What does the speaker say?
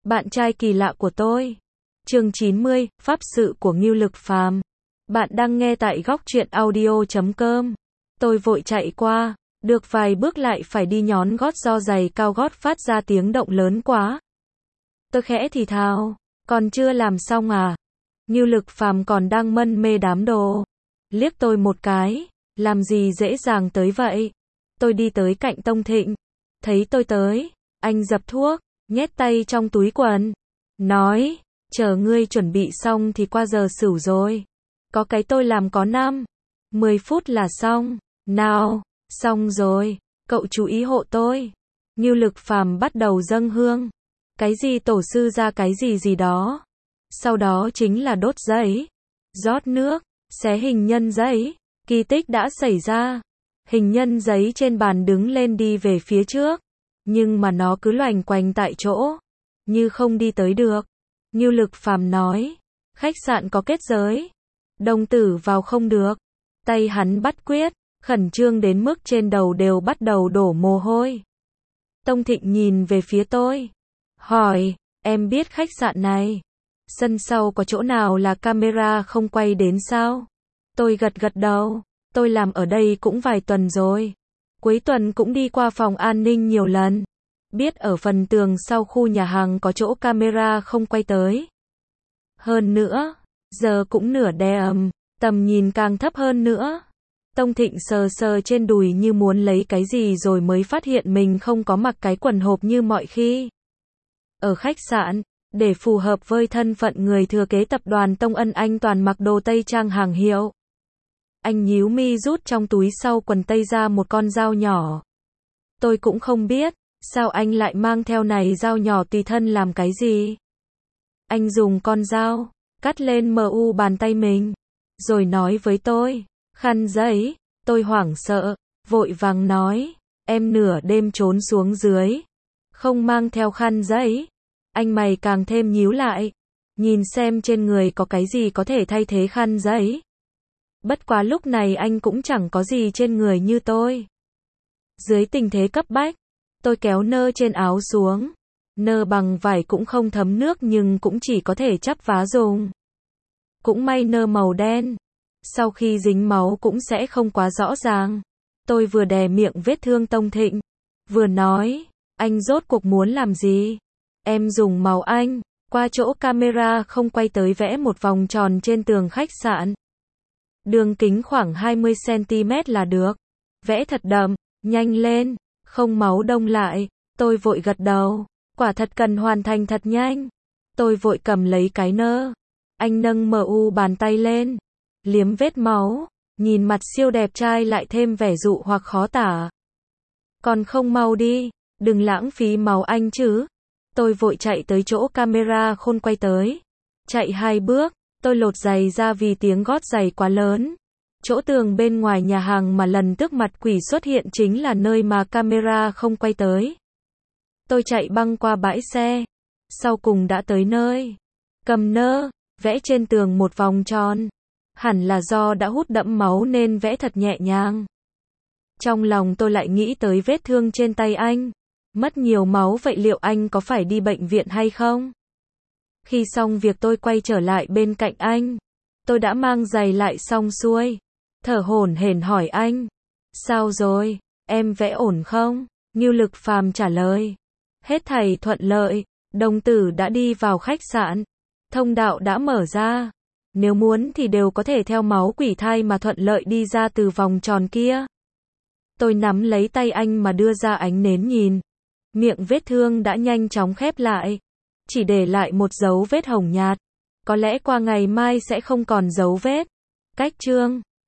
Bạn trai kỳ lạ của tôi. Chương 90, Pháp sự của Ngưu Lực Phàm. Bạn đang nghe tại góc truyện audio.com. Tôi vội chạy qua, được vài bước lại phải đi nhón gót do giày cao gót phát ra tiếng động lớn quá. Tôi khẽ thì thào, còn chưa làm xong à? Ngưu Lực Phàm còn đang mân mê đám đồ. Liếc tôi một cái, làm gì dễ dàng tới vậy? Tôi đi tới cạnh Tông Thịnh. Thấy tôi tới, anh dập thuốc, nhét tay trong túi quần. Nói, chờ ngươi chuẩn bị xong thì qua giờ xửu rồi. Có cái tôi làm có 10 phút là xong. Nào, xong rồi, cậu chú ý hộ tôi. Ngưu Lực Phàm bắt đầu dâng hương. Cái gì tổ sư ra cái gì gì đó. Sau đó chính là đốt giấy, rót nước, xé hình nhân giấy. Kỳ tích đã xảy ra. Hình nhân giấy trên bàn đứng lên đi về phía trước. Nhưng mà nó cứ loành quanh tại chỗ, như không đi tới được. Ngưu Lực Phàm nói, khách sạn có kết giới, đồng tử vào không được. Tay hắn bắt quyết, khẩn trương đến mức trên đầu đều bắt đầu đổ mồ hôi. Tông Thịnh nhìn về phía tôi, hỏi, em biết khách sạn này, sân sau có chỗ nào là camera không quay đến sao? Tôi gật gật đầu, tôi làm ở đây cũng vài tuần rồi. Cuối tuần cũng đi qua phòng an ninh nhiều lần. Biết ở phần tường sau khu nhà hàng có chỗ camera không quay tới. Hơn nữa, giờ cũng nửa đêm, tầm nhìn càng thấp hơn nữa. Tông Thịnh sờ sờ trên đùi như muốn lấy cái gì rồi mới phát hiện mình không có mặc cái quần hộp như mọi khi. Ở khách sạn, để phù hợp với thân phận người thừa kế tập đoàn Tông Ân, anh toàn mặc đồ tây trang hàng hiệu. Anh nhíu mi rút trong túi sau quần tây ra một con dao nhỏ. Tôi cũng không biết, sao anh lại mang theo này dao nhỏ tùy thân làm cái gì? Anh dùng con dao, cắt lên bàn tay mình, rồi nói với tôi, khăn giấy. Tôi hoảng sợ, vội vàng nói, em nửa đêm trốn xuống dưới, không mang theo khăn giấy. Anh mày càng thêm nhíu lại, nhìn xem trên người có cái gì có thể thay thế khăn giấy. Bất quá lúc này anh cũng chẳng có gì trên người như tôi. Dưới tình thế cấp bách, tôi kéo nơ trên áo xuống. Nơ bằng vải cũng không thấm nước nhưng cũng chỉ có thể chắp vá dùng. Cũng may nơ màu đen, sau khi dính máu cũng sẽ không quá rõ ràng. Tôi vừa đè miệng vết thương Tông Thịnh, vừa nói, anh rốt cuộc muốn làm gì? Em dùng màu anh, qua chỗ camera không quay tới vẽ một vòng tròn trên tường khách sạn. Đường kính khoảng 20cm là được. Vẽ thật đậm, nhanh lên, không máu đông lại. Tôi vội gật đầu, quả thật cần hoàn thành thật nhanh. Tôi vội cầm lấy cái nơ. Anh nâng bàn tay lên, liếm vết máu, nhìn mặt siêu đẹp trai lại thêm vẻ dụ hoặc khó tả. Còn không mau đi, đừng lãng phí máu anh chứ. Tôi vội chạy tới chỗ camera khôn quay tới. Chạy 2 bước, tôi lột giày ra vì tiếng gót giày quá lớn. Chỗ tường bên ngoài nhà hàng mà lần trước mặt quỷ xuất hiện chính là nơi mà camera không quay tới. Tôi chạy băng qua bãi xe. Sau cùng đã tới nơi. Cầm nơ, vẽ trên tường một vòng tròn. Hẳn là do đã hút đẫm máu nên vẽ thật nhẹ nhàng. Trong lòng tôi lại nghĩ tới vết thương trên tay anh. Mất nhiều máu vậy liệu anh có phải đi bệnh viện hay không? Khi xong việc tôi quay trở lại bên cạnh anh. Tôi đã mang giày lại xong xuôi. Thở hổn hển hỏi anh. Sao rồi, em vẽ ổn không? Ngưu Lực Phàm trả lời. Hết thảy thuận lợi, đồng tử đã đi vào khách sạn. Thông đạo đã mở ra. Nếu muốn thì đều có thể theo máu quỷ thai mà thuận lợi đi ra từ vòng tròn kia. Tôi nắm lấy tay anh mà đưa ra ánh nến nhìn. Miệng vết thương đã nhanh chóng khép lại. Chỉ để lại một dấu vết hồng nhạt. Có lẽ qua ngày mai sẽ không còn dấu vết. Cách chương